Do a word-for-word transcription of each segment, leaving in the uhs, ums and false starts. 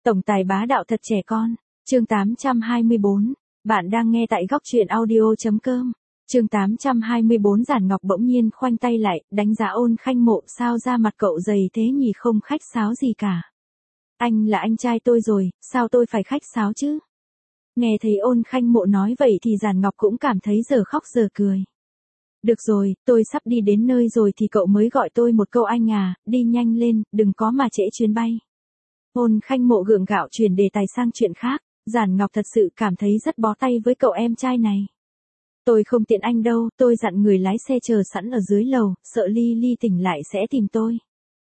Tổng tài bá đạo thật trẻ con. Chương tám trăm hai mươi bốn. Bạn đang nghe tại góc truyện audio chấm com. Chương tám trăm hai mươi bốn. Giản Ngọc bỗng nhiên khoanh tay lại, đánh giá Ôn Khanh Mộ, sao da mặt cậu dày thế nhỉ, không khách sáo gì cả. Anh là anh trai tôi rồi, sao tôi phải khách sáo chứ? Nghe thấy Ôn Khanh Mộ nói vậy thì Giản Ngọc cũng cảm thấy giờ khóc giờ cười. Được rồi, tôi sắp đi đến nơi rồi thì cậu mới gọi tôi một câu anh à, đi nhanh lên, đừng có mà trễ chuyến bay. Ôn Khanh Mộ gượng gạo chuyển đề tài sang chuyện khác, Giản Ngọc thật sự cảm thấy rất bó tay với cậu em trai này. Tôi không tiện anh đâu, tôi dặn người lái xe chờ sẵn ở dưới lầu, sợ Ly Ly tỉnh lại sẽ tìm tôi.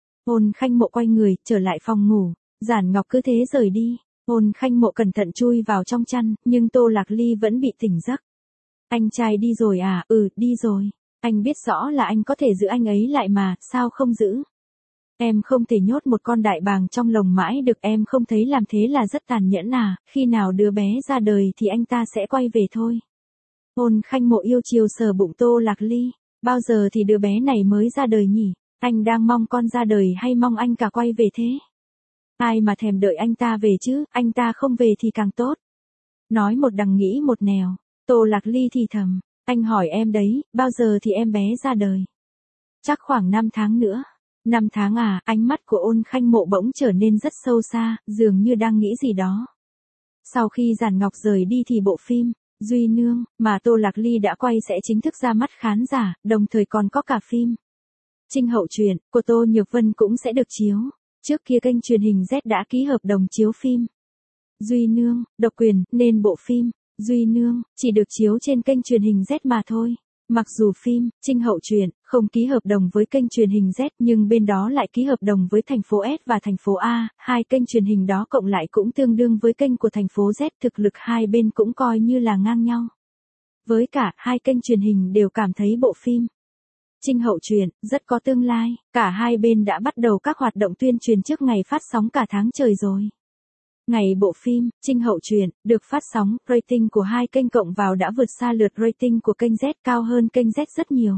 Ôn Khanh Mộ quay người, trở lại phòng ngủ, Giản Ngọc cứ thế rời đi. Ôn Khanh Mộ cẩn thận chui vào trong chăn, nhưng Tô Lạc Ly vẫn bị tỉnh giấc. Anh trai đi rồi à? Ừ, đi rồi. Anh biết rõ là anh có thể giữ anh ấy lại mà, sao không giữ? Em không thể nhốt một con đại bàng trong lồng mãi được, em không thấy làm thế là rất tàn nhẫn à, khi nào đứa bé ra đời thì anh ta sẽ quay về thôi. Ôn Khanh Mộ yêu chiều sờ bụng Tô Lạc Ly, bao giờ thì đứa bé này mới ra đời nhỉ? Anh đang mong con ra đời hay mong anh cả quay về thế? Ai mà thèm đợi anh ta về chứ, anh ta không về thì càng tốt. Nói một đằng nghĩ một nẻo, Tô Lạc Ly thì thầm, anh hỏi em đấy, bao giờ thì em bé ra đời? Chắc khoảng năm tháng nữa. năm tháng à? Ánh mắt của Ôn Khanh Mộ bỗng trở nên rất sâu xa, dường như đang nghĩ gì đó. Sau khi Giản Ngọc rời đi thì bộ phim Duy Nương mà Tô Lạc Ly đã quay sẽ chính thức ra mắt khán giả, đồng thời còn có cả phim Trinh Hậu Truyện của Tô Nhược Vân cũng sẽ được chiếu. Trước kia kênh truyền hình Z đã ký hợp đồng chiếu phim Duy Nương, độc quyền, nên bộ phim Duy Nương chỉ được chiếu trên kênh truyền hình Z mà thôi. Mặc dù phim Trinh Hậu Truyện không ký hợp đồng với kênh truyền hình Z nhưng bên đó lại ký hợp đồng với thành phố S và thành phố A, hai kênh truyền hình đó cộng lại cũng tương đương với kênh của thành phố Z, thực lực hai bên cũng coi như là ngang nhau. Với cả, hai kênh truyền hình đều cảm thấy bộ phim Trinh Hậu Truyện rất có tương lai, cả hai bên đã bắt đầu các hoạt động tuyên truyền trước ngày phát sóng cả tháng trời rồi. Ngày bộ phim Trinh Hậu Truyện được phát sóng, rating của hai kênh cộng vào đã vượt xa lượt rating của kênh Z, cao hơn kênh Z rất nhiều.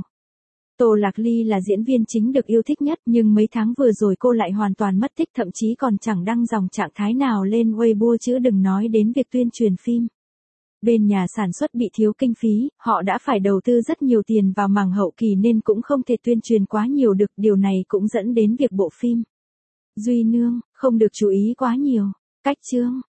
Tô Lạc Ly là diễn viên chính được yêu thích nhất, nhưng mấy tháng vừa rồi cô lại hoàn toàn mất tích, thậm chí còn chẳng đăng dòng trạng thái nào lên Weibo chứ đừng nói đến việc tuyên truyền phim. Bên nhà sản xuất bị thiếu kinh phí, họ đã phải đầu tư rất nhiều tiền vào mảng hậu kỳ nên cũng không thể tuyên truyền quá nhiều được, điều này cũng dẫn đến việc bộ phim Duy Nương không được chú ý quá nhiều. Cách chương